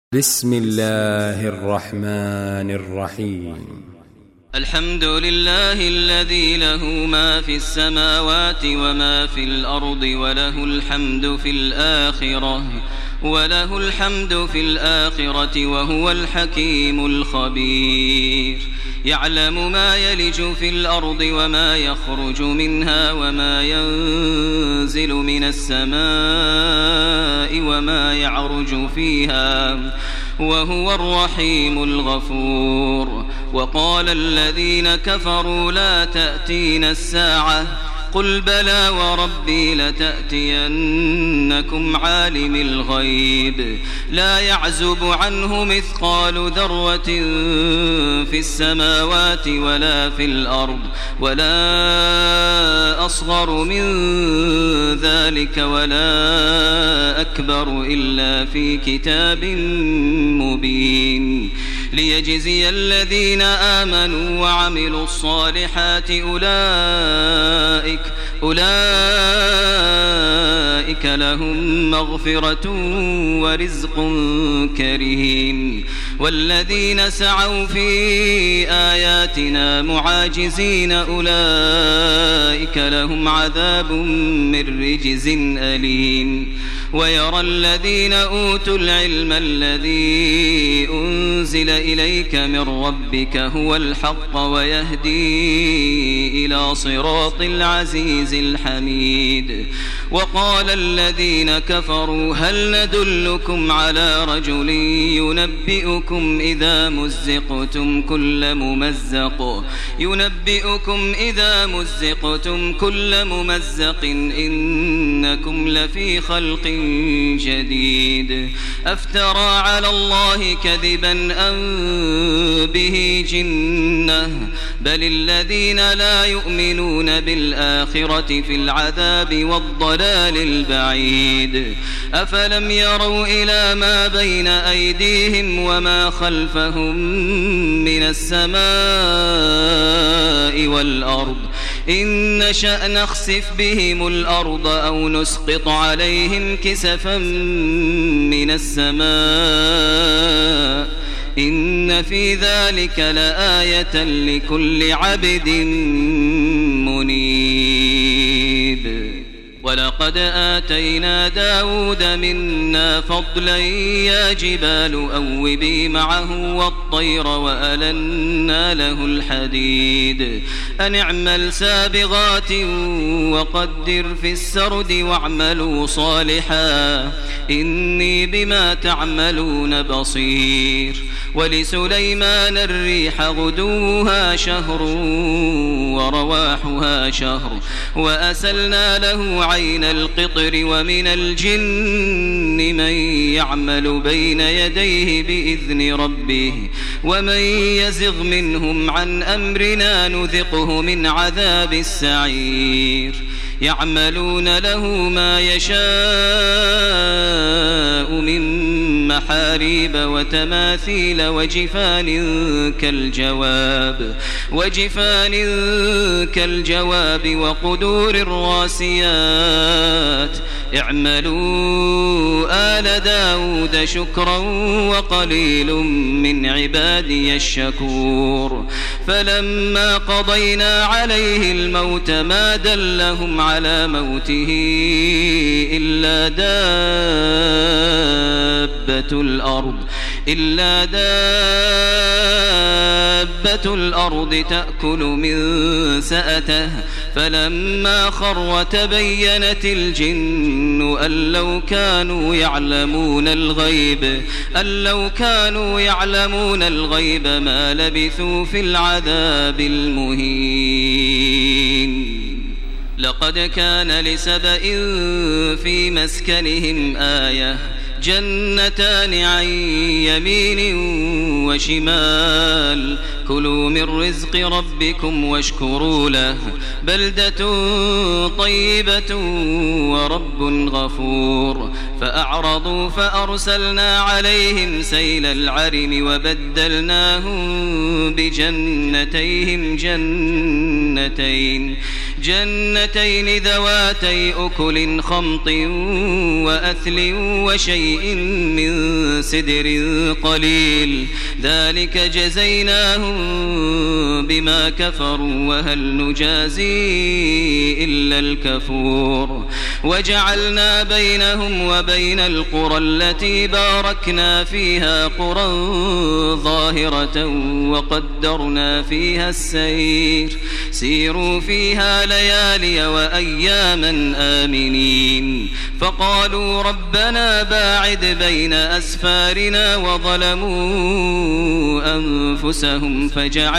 بسم الله الرحمن الرحيم. الحمد لله الذي له ما في السماوات وما في الأرض وله الحمد في الآخرة وهو الحكيم الخبير. يعلم ما يلج في الأرض وما يخرج منها وما ينزل من السماء وما يعرج فيها وهو الرحيم الغفور. وقال الذين كفروا لا تأتينا الساعة قل بلى وربي لتأتينكم عالم الغيب لا يعزب عنه مثقال ذرة في السماوات ولا في الأرض ولا أصغر من ذلك ولا أكبر إلا في كتاب مبين ليجزي الذين آمنوا وعملوا الصالحات أولئك لهم مغفرة ورزق كريم. والذين سعوا في آياتنا معاجزين أولئك لهم عذاب من رجز أليم. ويرى الذين أوتوا العلم الذي أنزل إليك من ربك هو الحق ويهدي إلى صراط العزيز الحميد. وقال الذين كفروا هل ندلكم على رجل ينبئكم إذا مزقتم كل ممزق إنكم لفي خلق جديد. أفترى على الله كذبا أم به جنة بل الذين لا يؤمنون بالآخرة في العذاب والضلال البعيد. أفلم يروا إلى ما بين أيديهم وما خلفهم من السماء والأرض إن نشأ نخسف بهم الأرض أو نسقط عليهم كسفا من السماء إن في ذلك لآية لكل عبد منيب. ولقد آتينا داود منا فضلا يا جبال أوبي معه والطير وألنا له الحديد أن اعمل سابغات وقدر في السرد واعملوا صالحا إني بما تعملون بصير. ولسليمان الريح غدوها شهر ورواحها شهر وأسلنا له عين القطر ومن الجن من يعمل بين يديه بإذن ربه ومن يزغ منهم عن أمرنا نذقه من عذاب السعير. يعملون له ما يشاء من محاريب وتماثيل وجفان كالجواب وقدور الراسيات. اعملوا آل داود شكرا وقليل من عبادي الشكور. فلما قضينا عليه الموت ما دلهم على موته إلا دابة الأرض تأكل من سأته فلما خر تبينت الجن أن لو كانوا يعلمون الغيب ما لبثوا في العذاب المهين. لقد كان لسبإ في مسكنهم آية جنتان عن يمين وشمال كلوا من رزق ربكم واشكروا له بلدة طيبة ورب غفور. فأعرضوا فأرسلنا عليهم سيل العرم وبدلناهم بجنتين جنتين ذواتي أكل خمط وأثل وشيء من سدر قليل ذلك جزيناهم بما كفروا وهل نجازي إلا الكفور وجعلنا بينهم وبين القرى التي باركنا فيها قرى ظاهرة وقدرنا فيها السير سيروا فيها ليالي وأياما آمنين فقالوا ربنا باعد بين أسفارنا وظلموا أنفسهم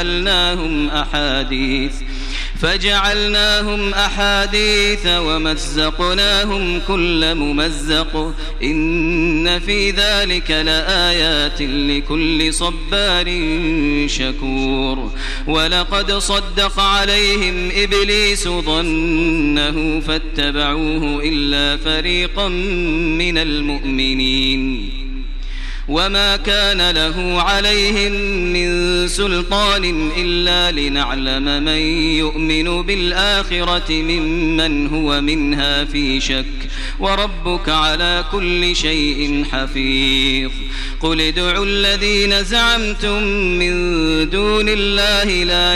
فجعلناهم أحاديث ومزقناهم كل ممزق إن في ذلك لآيات لكل صبار شكور ولقد صدق عليهم إبليس ظنه فاتبعوه إلا فريقا من المؤمنين وما كان له عليهم من سلطان إلا لنعلم من يؤمن بالآخرة ممن هو منها في شك وربك على كل شيء حفيظ قل ادعوا الذين زعمتم من دون الله لا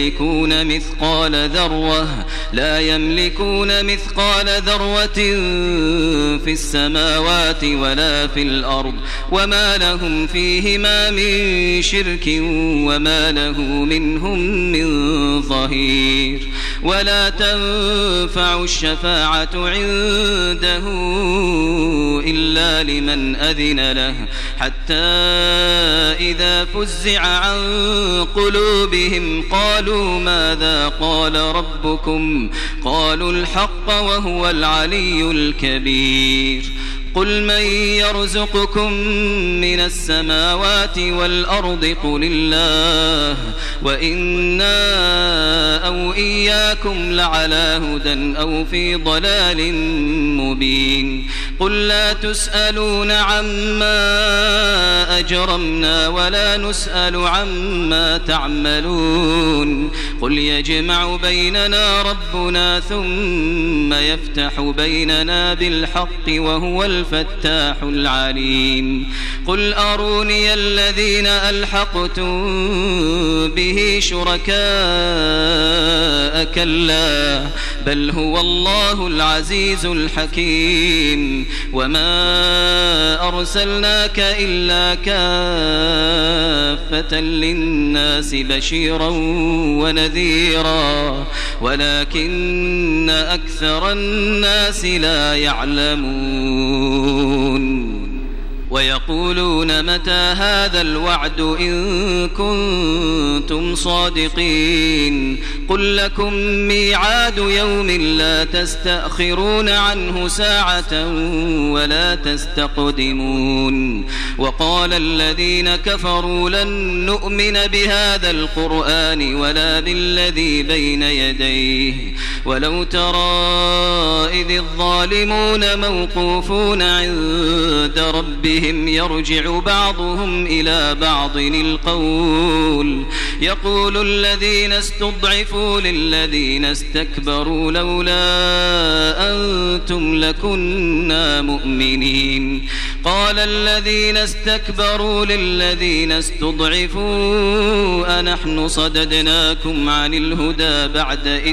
يملكون مثقال ذرة في السماوات ولا في الأرض وما لهم فيهما من شرك وما له منهم من ظهير ولا تنفع الشفاعة عنده إلا لمن أذن له حتى إذا فزع عن قلوبهم قالوا ماذا قال ربكم قالوا الحق وهو العلي الكبير قل من يرزقكم من السماوات والأرض قل الله وإنا أو إياكم لعلى هدى أو في ضلال مبين قل لا تسألون عما أجرمنا ولا نسأل عما تعملون قل يجمع بيننا ربنا ثم يفتح بيننا بالحق وهو الفتاح العليم قل أروني الذين ألحقتم به شركاء كلا بل هو الله العزيز الحكيم وما أرسلناك إلا كافة للناس بشيرا ونذيرا ولكن أكثر الناس لا يعلمون ويقولون متى هذا الوعد إن كنتم صادقين قل لكم ميعاد يوم لا تستأخرون عنه ساعة ولا تستقدمون وقال الذين كفروا لن نؤمن بهذا القرآن ولا بالذي بين يديه ولو ترى إذ الظالمون موقوفون عند ربهم يرجع بعضهم إلى بعض القول يقول الذين استضعفوا للذين استكبروا لولا أنتم لكنا مؤمنين قال الذين استكبروا للذين استضعفوا أنحن صددناكم عن الهدى بعد إذ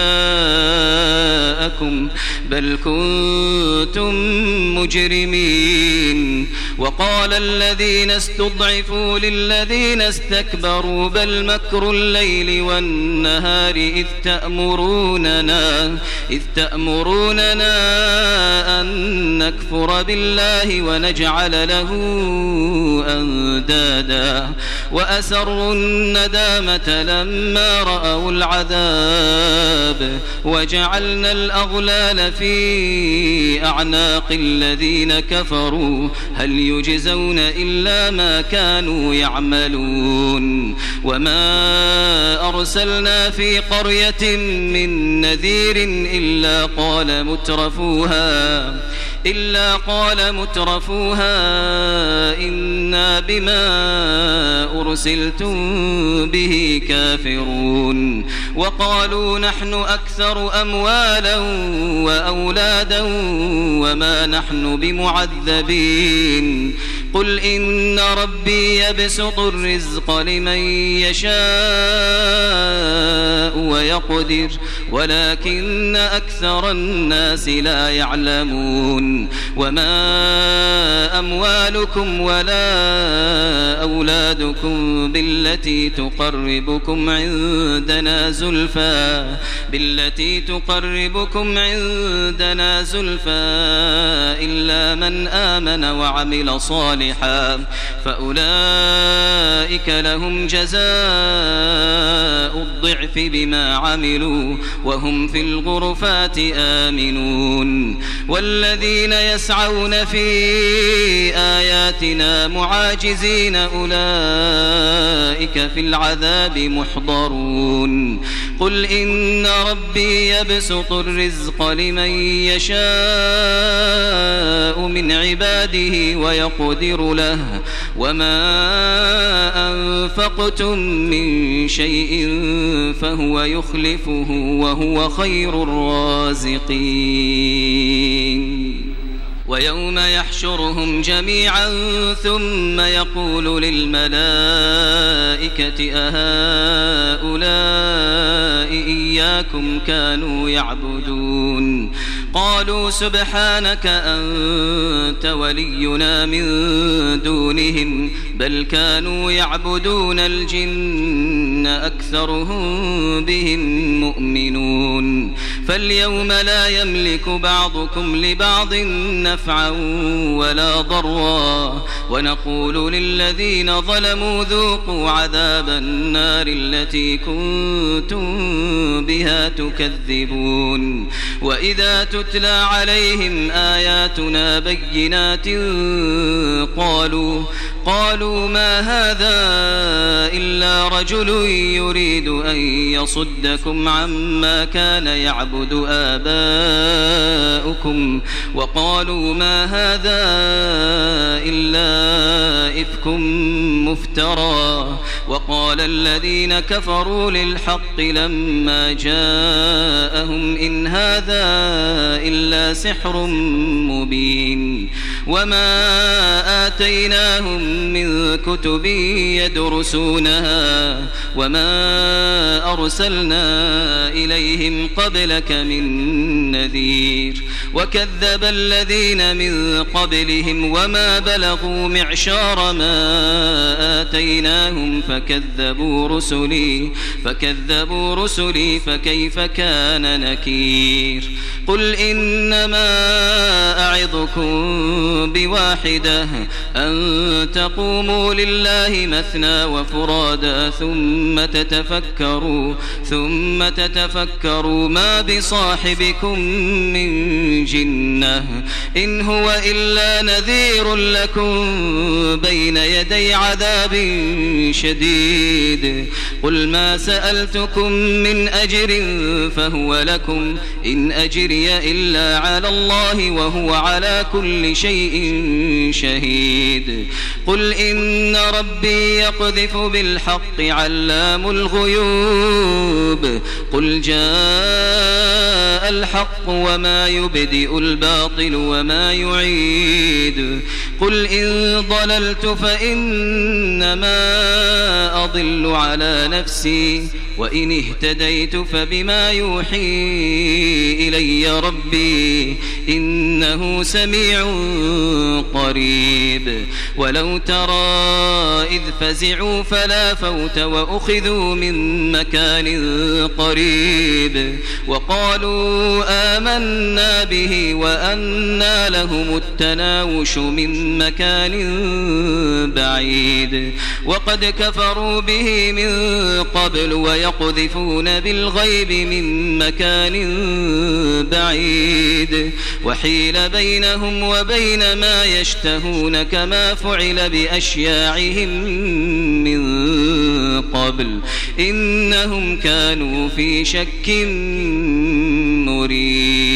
جاءكم بل كنتم مجرمين وقال الذين استضعفوا للذين استكبروا بل مكر الليل والنهار إذ تأمروننا أن نكفر بالله ونجعل له أندادا وأسروا الندامة لما رأوا العذاب وجعلنا الأغلال في أعناق الذين كفروا هل يجزون إلا ما كانوا يعملون وما أرسلنا في قرية من نذير إلا قال مترفوها إلا قال مترفوها إنا بما أرسلتم به كافرون وقالوا نحن أكثر أموالا وأولادا وما نحن بمعذبين قل إن ربي يبسط الرزق لمن يشاء ويقدر ولكن أكثر الناس لا يعلمون وما أموالكم ولا أولادكم بالتي تقربكم عندنا زلفى إلا من آمن وعمل صالحا فأولئك لهم جزاء الضعف بما عملوا وهم في الغرفات آمنون والذين يسعون في آياتنا معاجزين أولئك في العذاب محضرون قل إن ربي يبسط الرزق لمن يشاء من عباده ويقدر له وما أنفقتم من شيء فهو يخلفه وهو خير الرازقين ويوم يحشرهم جميعا ثم يقول للملائكة أهؤلاء إياكم كانوا يعبدون قالوا سبحانك أنت ولينا من دونهم بل كانوا يعبدون الجن أكثرهم بهم مؤمنون فاليوم لا يملك بعضكم لبعض نفعا ولا ضرا ونقول للذين ظلموا ذوقوا عذاب النار التي كنتم بها تكذبون وإذا تتلى عليهم آياتنا بينات قالوا ما هذا إلا رجل يريد أن يصدكم عما كان يعبد آباؤكم وقالوا ما هذا إلا إفك مفترى وقال الذين كفروا للحق لما جاءهم إن هذا إلا سحر مبين وما آتيناهم من كتب يدرسونها وما أرسلنا إليهم قبلك من نذير وكذب الذين من قبلهم وما بلغوا معشار ما آتيناهم فكذبوا رسلي فكيف كان نكير قل إنما أعظكم بواحدة أن تقوموا لله مثنى وفرادا ثم تتفكروا ما بصاحبكم من جنة إن هو إلا نذير لكم بين يدي عذاب شديد قل ما سألتكم من أجر فهو لكم إن أجري إلا على الله وهو على كل شيء شهيد قل إن ربي يقذف بالحق علام الغيوب قل جاء الحق وما يبدئ الباطل وما يعيد قل إن ضللت فإنما أضل على نفسي وإن اهتديت فبما يوحي إلي ربي إنه سميع قريب ولو ترى إذ فزعوا فلا فوت وأخذوا من مكان قريب وقالوا آمنا به وأنى لهم التناوش من مكان بعيد وقد كفروا به من قبل ويقذفون بالغيب من مكان بعيد وحيل بينهم وبين ما يشتهون كما فعل بأشياعهم من قبل إنهم كانوا في شك مريب